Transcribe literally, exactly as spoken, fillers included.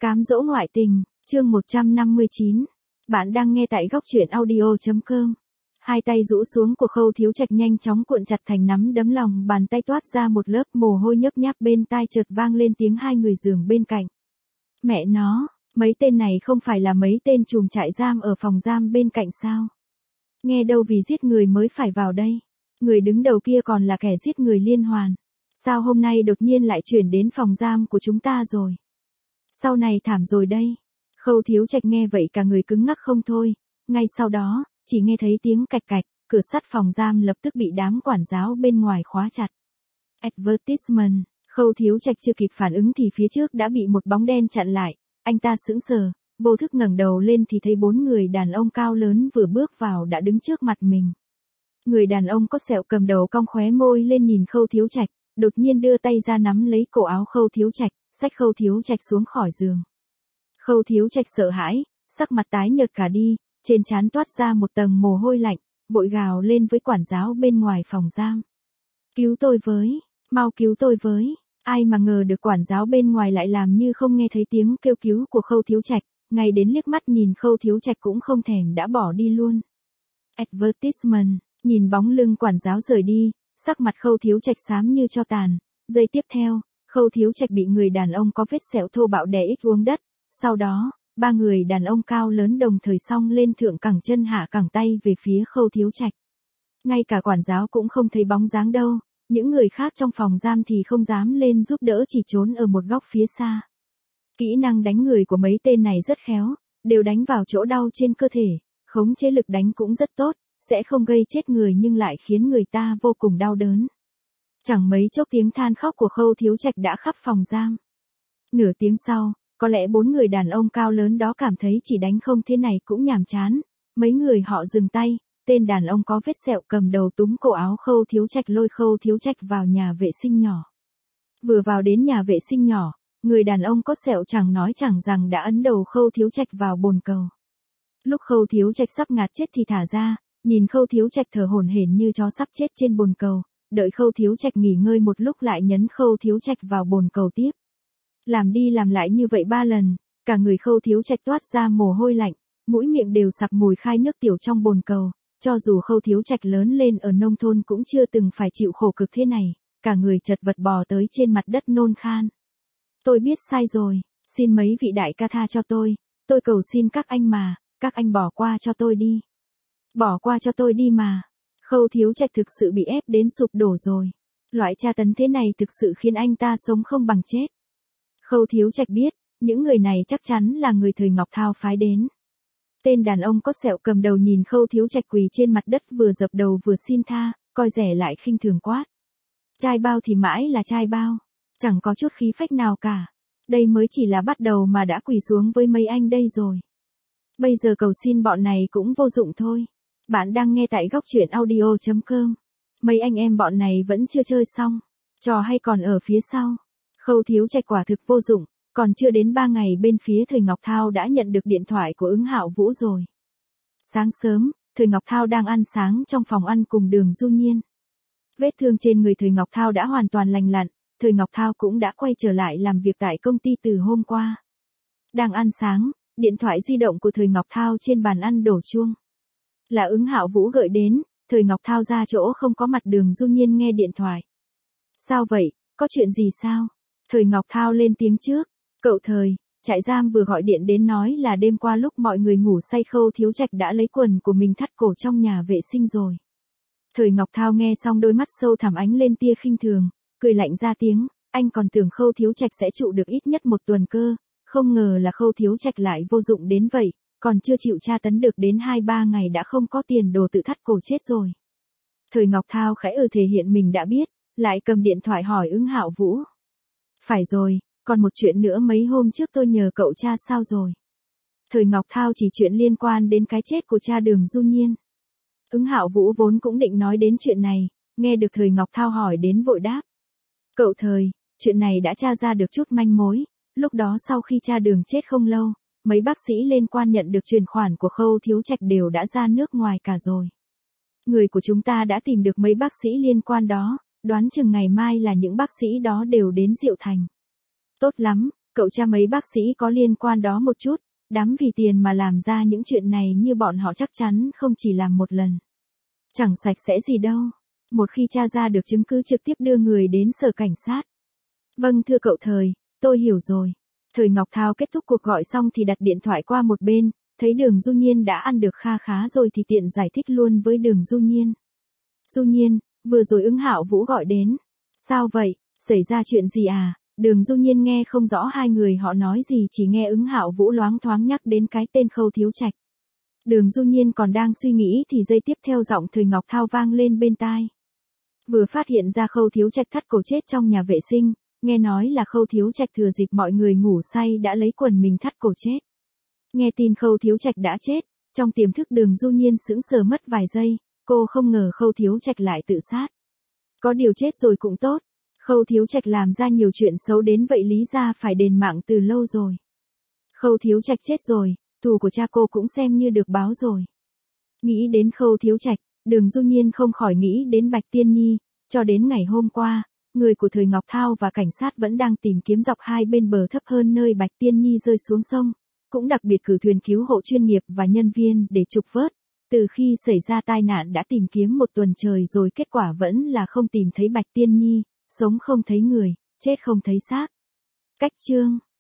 Cám dỗ ngoại tình, chương một trăm năm mươi chín. Bạn đang nghe tại góc truyện audio chấm com. Hai tay rũ xuống của Khâu Thiếu Trạch nhanh chóng cuộn chặt thành nắm đấm, lòng bàn tay toát ra một lớp mồ hôi nhấp nháp, bên tai chợt vang lên tiếng hai người giường bên cạnh. Mẹ nó, mấy tên này không phải là mấy tên trùm trại giam ở phòng giam bên cạnh sao? Nghe đâu vì giết người mới phải vào đây. Người đứng đầu kia còn là kẻ giết người liên hoàn. Sao hôm nay đột nhiên lại chuyển đến phòng giam của chúng ta rồi? Sau này thảm rồi đây. Khâu Thiếu Trạch nghe vậy cả người cứng ngắc không thôi. Ngay sau đó, chỉ nghe thấy tiếng cạch cạch, cửa sắt phòng giam lập tức bị đám quản giáo bên ngoài khóa chặt. Advertisement, Khâu Thiếu Trạch chưa kịp phản ứng thì phía trước đã bị một bóng đen chặn lại. Anh ta sững sờ, vô thức ngẩng đầu lên thì thấy bốn người đàn ông cao lớn vừa bước vào đã đứng trước mặt mình. Người đàn ông có sẹo cầm đầu cong khóe môi lên nhìn Khâu Thiếu Trạch, đột nhiên đưa tay ra nắm lấy cổ áo Khâu Thiếu Trạch, xách Khâu Thiếu Trạch xuống khỏi giường. Khâu Thiếu Trạch sợ hãi, sắc mặt tái nhợt cả đi, trên trán toát ra một tầng mồ hôi lạnh, vội gào lên với quản giáo bên ngoài phòng giam. Cứu tôi với, mau cứu tôi với. Ai mà ngờ được quản giáo bên ngoài lại làm như không nghe thấy tiếng kêu cứu của Khâu Thiếu Trạch, ngay đến liếc mắt nhìn Khâu Thiếu Trạch cũng không thèm đã bỏ đi luôn. Advertisement, nhìn bóng lưng quản giáo rời đi, sắc mặt Khâu Thiếu Trạch xám như tro tàn. Giây tiếp theo, Khâu Thiếu Trạch bị người đàn ông có vết sẹo thô bạo đè ích xuống đất. Sau đó, ba người đàn ông cao lớn đồng thời xông lên thượng cẳng chân hạ cẳng tay về phía Khâu Thiếu Trạch. Ngay cả quản giáo cũng không thấy bóng dáng đâu, những người khác trong phòng giam thì không dám lên giúp đỡ, chỉ trốn ở một góc phía xa. Kỹ năng đánh người của mấy tên này rất khéo, đều đánh vào chỗ đau trên cơ thể, khống chế lực đánh cũng rất tốt, sẽ không gây chết người nhưng lại khiến người ta vô cùng đau đớn. Chẳng mấy chốc tiếng than khóc của Khâu Thiếu Trạch đã khắp phòng giam. Nửa tiếng sau, có lẽ bốn người đàn ông cao lớn đó cảm thấy chỉ đánh không thế này cũng nhàm chán, mấy người họ dừng tay, tên đàn ông có vết sẹo cầm đầu túm cổ áo Khâu Thiếu Trạch lôi Khâu Thiếu Trạch vào nhà vệ sinh nhỏ. Vừa vào đến nhà vệ sinh nhỏ, người đàn ông có sẹo chẳng nói chẳng rằng đã ấn đầu Khâu Thiếu Trạch vào bồn cầu. Lúc Khâu Thiếu Trạch sắp ngạt chết thì thả ra, nhìn Khâu Thiếu Trạch thở hổn hển như chó sắp chết trên bồn cầu, đợi Khâu Thiếu Trạch nghỉ ngơi một lúc lại nhấn Khâu Thiếu Trạch vào bồn cầu tiếp. Làm đi làm lại như vậy ba lần, cả người Khâu Thiếu Trạch toát ra mồ hôi lạnh, mũi miệng đều sặc mùi khai nước tiểu trong bồn cầu, cho dù Khâu Thiếu Trạch lớn lên ở nông thôn cũng chưa từng phải chịu khổ cực thế này, cả người chật vật bò tới trên mặt đất nôn khan. Tôi biết sai rồi, xin mấy vị đại ca tha cho tôi, tôi cầu xin các anh mà, các anh bỏ qua cho tôi đi. Bỏ qua cho tôi đi mà. Khâu Thiếu Trạch thực sự bị ép đến sụp đổ rồi. Loại tra tấn thế này thực sự khiến anh ta sống không bằng chết. Khâu Thiếu Trạch biết, những người này chắc chắn là người thời Ngọc Thao phái đến. Tên đàn ông có sẹo cầm đầu nhìn Khâu Thiếu Trạch quỳ trên mặt đất vừa dập đầu vừa xin tha, coi rẻ lại khinh thường quát. Trai bao thì mãi là trai bao, chẳng có chút khí phách nào cả. Đây mới chỉ là bắt đầu mà đã quỳ xuống với mấy anh đây rồi. Bây giờ cầu xin bọn này cũng vô dụng thôi. Bạn đang nghe tại góc truyện audio chấm com. Mấy anh em bọn này vẫn chưa chơi xong, trò hay còn ở phía sau. Khâu Thiếu Trạch quả thực vô dụng, còn chưa đến ba ngày bên phía Thời Ngọc Thao đã nhận được điện thoại của Ứng Hạo Vũ rồi. Sáng sớm, Thời Ngọc Thao đang ăn sáng trong phòng ăn cùng Đường Du Nhiên. Vết thương trên người Thời Ngọc Thao đã hoàn toàn lành lặn, Thời Ngọc Thao cũng đã quay trở lại làm việc tại công ty từ hôm qua. Đang ăn sáng, điện thoại di động của Thời Ngọc Thao trên bàn ăn đổ chuông. Là Ứng Hạo Vũ gọi đến, Thời Ngọc Thao ra chỗ không có mặt Đường Du Nhiên nghe điện thoại. Sao vậy, có chuyện gì sao? Thời Ngọc Thao lên tiếng trước. Cậu Thời, trại giam vừa gọi điện đến nói là đêm qua lúc mọi người ngủ say Khâu Thiếu Trạch đã lấy quần của mình thắt cổ trong nhà vệ sinh rồi. Thời Ngọc Thao nghe xong đôi mắt sâu thẳm ánh lên tia khinh thường, cười lạnh ra tiếng, anh còn tưởng Khâu Thiếu Trạch sẽ trụ được ít nhất một tuần cơ, không ngờ là Khâu Thiếu Trạch lại vô dụng đến vậy, còn chưa chịu tra tấn được đến hai ba ngày đã không có tiền đồ tự thắt cổ chết rồi. Thời Ngọc Thao khẽ ừ thể hiện mình đã biết, lại cầm điện thoại hỏi Ứng Hạo Vũ. Phải rồi, còn một chuyện nữa mấy hôm trước tôi nhờ cậu cha sao rồi? Thời Ngọc Thao chỉ chuyện liên quan đến cái chết của cha Đường Du Nhiên. Ứng Hạo Vũ vốn cũng định nói đến chuyện này, nghe được Thời Ngọc Thao hỏi đến vội đáp. Cậu Thời, chuyện này đã tra ra được chút manh mối, lúc đó sau khi cha Đường chết không lâu, mấy bác sĩ liên quan nhận được chuyển khoản của Khâu Thiếu Trạch đều đã ra nước ngoài cả rồi. Người của chúng ta đã tìm được mấy bác sĩ liên quan đó, đoán chừng ngày mai là những bác sĩ đó đều đến Diệu Thành. Tốt lắm, Cậu cha mấy bác sĩ có liên quan đó một chút, đắm vì tiền mà làm ra những chuyện này như bọn họ chắc chắn không chỉ làm một lần. Chẳng sạch sẽ gì đâu. Một khi tra ra được chứng cứ trực tiếp đưa người đến sở cảnh sát. Vâng thưa cậu Thời, tôi hiểu rồi. Thời Ngọc Thao kết thúc cuộc gọi xong thì đặt điện thoại qua một bên, thấy Đường Du Nhiên đã ăn được kha khá rồi thì tiện giải thích luôn với Đường Du Nhiên. Du Nhiên, vừa rồi Ứng Hạo Vũ gọi đến. Sao vậy, xảy ra chuyện gì à? Đường Du Nhiên nghe không rõ hai người họ nói gì, chỉ nghe Ứng Hạo Vũ loáng thoáng nhắc đến cái tên Khâu Thiếu Trạch. Đường Du Nhiên còn đang suy nghĩ thì giây tiếp theo giọng Thời Ngọc Thao vang lên bên tai. Vừa phát hiện ra Khâu Thiếu Trạch thắt cổ chết trong nhà vệ sinh, nghe nói là Khâu Thiếu Trạch thừa dịp mọi người ngủ say đã lấy quần mình thắt cổ chết. Nghe tin Khâu Thiếu Trạch đã chết, trong tiềm thức Đường Du Nhiên sững sờ mất vài giây, cô không ngờ Khâu Thiếu Trạch lại tự sát. Có điều chết rồi cũng tốt, Khâu Thiếu Trạch làm ra nhiều chuyện xấu đến vậy lý ra phải đền mạng từ lâu rồi. Khâu Thiếu Trạch chết rồi, thù của cha cô cũng xem như được báo rồi. Nghĩ đến Khâu Thiếu Trạch, Đường Du Nhiên không khỏi nghĩ đến Bạch Tiên Nhi, cho đến ngày hôm qua, người của Thời Ngọc Thao và cảnh sát vẫn đang tìm kiếm dọc hai bên bờ thấp hơn nơi Bạch Tiên Nhi rơi xuống sông, cũng đặc biệt cử thuyền cứu hộ chuyên nghiệp và nhân viên để trục vớt. Từ khi xảy ra tai nạn đã tìm kiếm một tuần trời rồi kết quả vẫn là không tìm thấy Bạch Tiên Nhi, sống không thấy người, chết không thấy xác. Cách chương